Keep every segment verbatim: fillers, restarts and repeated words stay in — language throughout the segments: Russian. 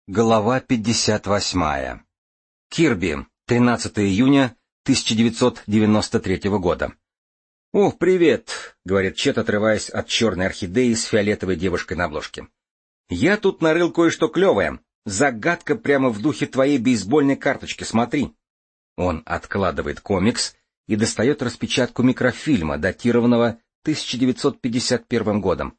Глава пятьдесят восьмая. Кирби, тринадцатого июня тысяча девятьсот девяносто третьего года. «О, привет», — говорит Чет, отрываясь от черной орхидеи с фиолетовой девушкой на обложке. «Я тут нарыл кое-что клевое. Загадка прямо в духе твоей бейсбольной карточки, смотри». Он откладывает комикс и достает распечатку микрофильма, датированного тысяча девятьсот пятьдесят первым годом.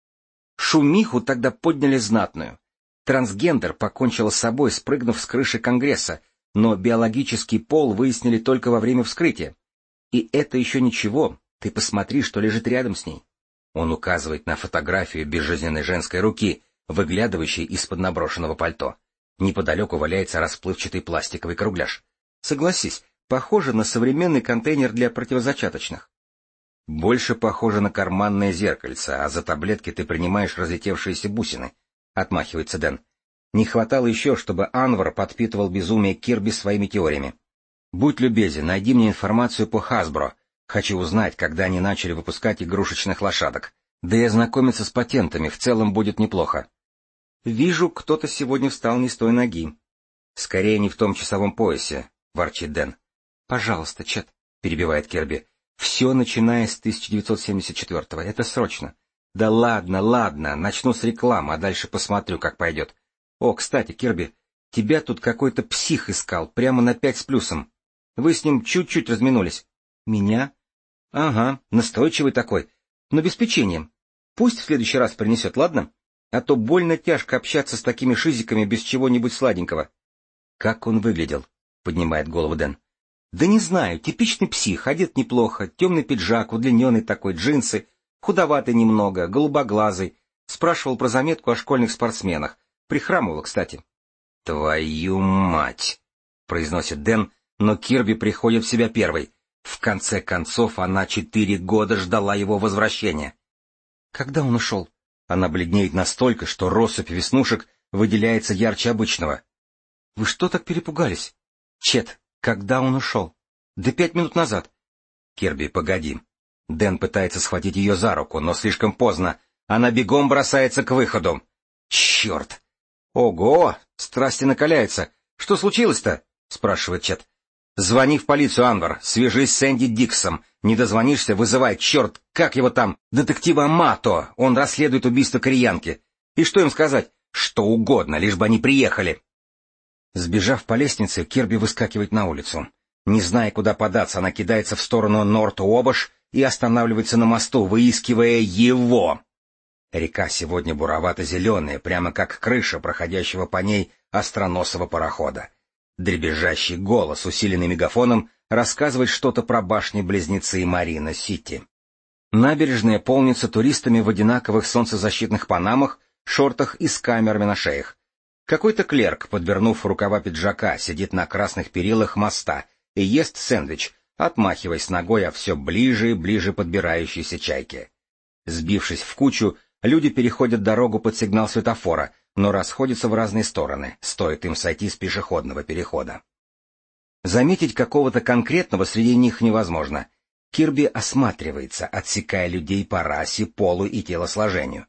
Шумиху тогда подняли знатную. Трансгендер покончила с собой, спрыгнув с крыши Конгресса, но биологический пол выяснили только во время вскрытия. И это еще ничего, ты посмотри, что лежит рядом с ней. Он указывает на фотографию безжизненной женской руки, выглядывающей из-под наброшенного пальто. Неподалеку валяется расплывчатый пластиковый кругляш. Согласись, похоже на современный контейнер для противозачаточных. Больше похоже на карманное зеркальце, а за таблетки ты принимаешь разлетевшиеся бусины. — отмахивается Дэн. Не хватало еще, чтобы Анвар подпитывал безумие Кирби своими теориями. «Будь любезен, найди мне информацию по Hasbro. Хочу узнать, когда они начали выпускать игрушечных лошадок. Да и ознакомиться с патентами в целом будет неплохо». «Вижу, кто-то сегодня встал не с той ноги». «Скорее не в том часовом поясе», — ворчит Дэн. «Пожалуйста, Чет», — перебивает Кирби. «Все начиная с тысяча девятьсот семьдесят четвёртого. Это срочно». «Да ладно, ладно, начну с рекламы, а дальше посмотрю, как пойдет. О, кстати, Кирби, тебя тут какой-то псих искал, прямо на пять с плюсом. Вы с ним чуть-чуть разминулись». «Меня?» «Ага, настойчивый такой, но без печенья. Пусть в следующий раз принесет, ладно? А то больно тяжко общаться с такими шизиками без чего-нибудь сладенького». «Как он выглядел?» — поднимает голову Дэн. «Да не знаю, типичный псих, одет неплохо, темный пиджак, удлиненный такой, джинсы». Худоватый немного, голубоглазый. Спрашивал про заметку о школьных спортсменах. Прихрамывал, кстати. «Твою мать!» — произносит Дэн, но Кирби приходит в себя первой. В конце концов, она четыре года ждала его возвращения. «Когда он ушел?» Она бледнеет настолько, что россыпь веснушек выделяется ярче обычного. «Вы что так перепугались?» «Чет, когда он ушел?» «Да пять минут назад». «Кирби, погоди». Дэн пытается схватить ее за руку, но слишком поздно. Она бегом бросается к выходу. Черт! Ого! Страсти накаляются. Что случилось-то? Спрашивает Чет. Звони в полицию, Анвар. Свяжись с Энди Диксом. Не дозвонишься, вызывай, черт, как его там? Детектива Мато. Он расследует убийство кореянки. И что им сказать? Что угодно, лишь бы они приехали. Сбежав по лестнице, Кирби выскакивает на улицу. Не зная, куда податься, она кидается в сторону Норт-Уобаш и останавливается на мосту, выискивая его. Река сегодня буровато-зеленая, прямо как крыша проходящего по ней остроносого парохода. Дребезжащий голос, усиленный мегафоном, рассказывает что-то про башни-близнецы Марина-Сити. Набережная полнится туристами в одинаковых солнцезащитных панамах, шортах и с камерами на шеях. Какой-то клерк, подвернув рукава пиджака, сидит на красных перилах моста и ест сэндвич, отмахиваясь ногой о все ближе и ближе подбирающейся чайке. Сбившись в кучу, люди переходят дорогу под сигнал светофора, но расходятся в разные стороны, стоит им сойти с пешеходного перехода. Заметить какого-то конкретного среди них невозможно. Кирби осматривается, отсекая людей по расе, полу и телосложению.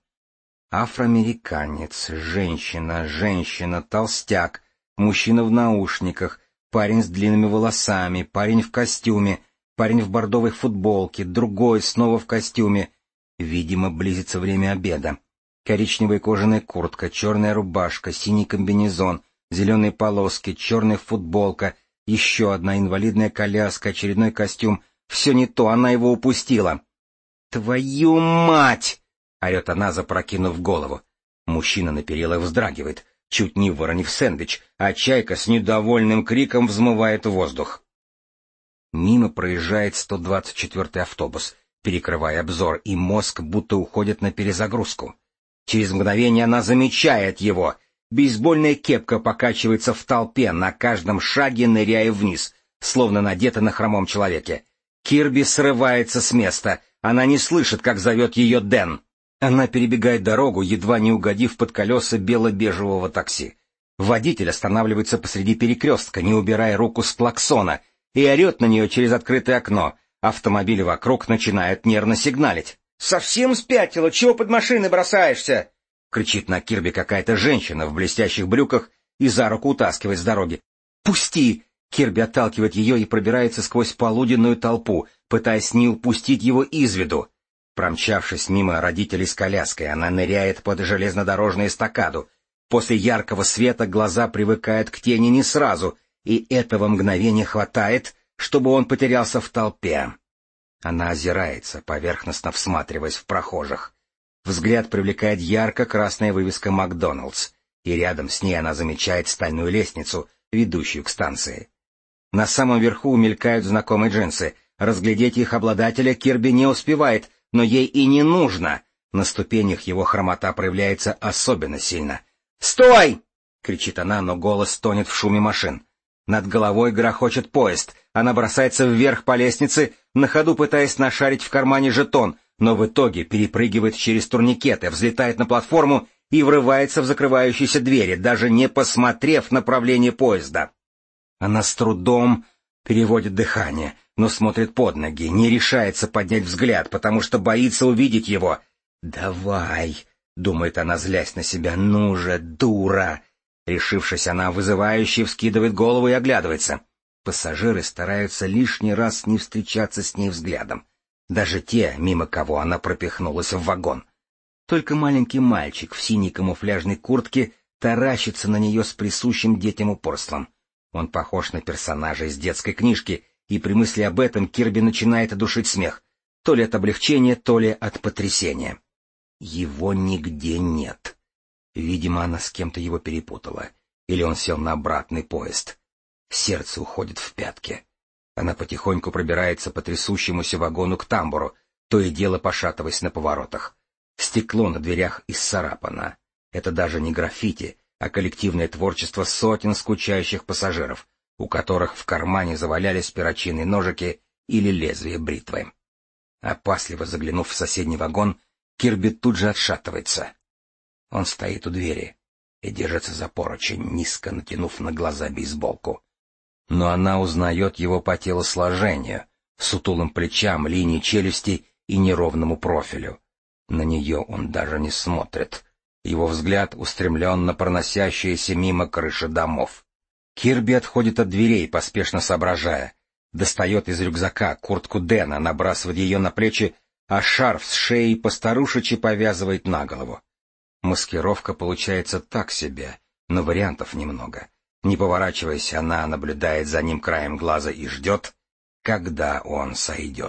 Афроамериканец, женщина, женщина, толстяк, мужчина в наушниках, парень с длинными волосами, парень в костюме, парень в бордовой футболке, другой снова в костюме. Видимо, близится время обеда. Коричневая кожаная куртка, черная рубашка, синий комбинезон, зеленые полоски, черная футболка, еще одна инвалидная коляска, очередной костюм. Все не то, она его упустила. «Твою мать!» — орет она, запрокинув голову. Мужчина на перилах вздрагивает, чуть не выронив сэндвич, а чайка с недовольным криком взмывает в воздух. Мимо проезжает сто двадцать четвёртый автобус, перекрывая обзор, и мозг будто уходит на перезагрузку. Через мгновение она замечает его. Бейсбольная кепка покачивается в толпе, на каждом шаге ныряя вниз, словно надета на хромом человеке. Кирби срывается с места. Она не слышит, как зовет ее Дэн. Она перебегает дорогу, едва не угодив под колеса бело-бежевого такси. Водитель останавливается посреди перекрестка, не убирая руку с клаксона, и орет на нее через открытое окно. Автомобили вокруг начинают нервно сигналить. «Совсем спятила? Чего под машиной бросаешься?» кричит на Кирби какая-то женщина в блестящих брюках и за руку утаскивает с дороги. «Пусти!» Кирби отталкивает ее и пробирается сквозь полуденную толпу, пытаясь не упустить его из виду. Промчавшись мимо родителей с коляской, она ныряет под железнодорожную эстакаду. После яркого света глаза привыкают к тени не сразу, и этого мгновения хватает, чтобы он потерялся в толпе. Она озирается, поверхностно всматриваясь в прохожих. Взгляд привлекает ярко-красная вывеска «Макдоналдс», и рядом с ней она замечает стальную лестницу, ведущую к станции. На самом верху мелькают знакомые джинсы. Разглядеть их обладателя Кирби не успевает, но ей и не нужно. На ступенях его хромота проявляется особенно сильно. «Стой!» — кричит она, но голос тонет в шуме машин. Над головой грохочет поезд. Она бросается вверх по лестнице, на ходу пытаясь нашарить в кармане жетон, но в итоге перепрыгивает через турникеты, взлетает на платформу и врывается в закрывающиеся двери, даже не посмотрев направление поезда. Она с трудом переводит дыхание, но смотрит под ноги, не решается поднять взгляд, потому что боится увидеть его. «Давай!» — думает она, злясь на себя. «Ну же, дура!» Решившись, она вызывающе вскидывает голову и оглядывается. Пассажиры стараются лишний раз не встречаться с ней взглядом. Даже те, мимо кого она пропихнулась в вагон. Только маленький мальчик в синей камуфляжной куртке таращится на нее с присущим детям упорством. Он похож на персонажа из детской книжки, и при мысли об этом Кирби начинает душить смех. То ли от облегчения, то ли от потрясения. Его нигде нет. Видимо, она с кем-то его перепутала. Или он сел на обратный поезд. Сердце уходит в пятки. Она потихоньку пробирается по трясущемуся вагону к тамбуру, то и дело пошатываясь на поворотах. Стекло на дверях исцарапано. Это даже не граффити, а коллективное творчество сотен скучающих пассажиров, у которых в кармане завалялись перочинные ножики или лезвие бритвы. Опасливо заглянув в соседний вагон, Кирби тут же отшатывается. Он стоит у двери и держится за поручень, низко натянув на глаза бейсболку. Но она узнает его по телосложению, сутулым плечам, линии челюсти и неровному профилю. На нее он даже не смотрит. Его взгляд устремлен на проносящиеся мимо крыши домов. Кирби отходит от дверей, поспешно соображая. Достает из рюкзака куртку Дэна, набрасывает ее на плечи, а шарф с шеи постарушечи повязывает на голову. Маскировка получается так себе, но вариантов немного. Не поворачиваясь, она наблюдает за ним краем глаза и ждет, когда он сойдет.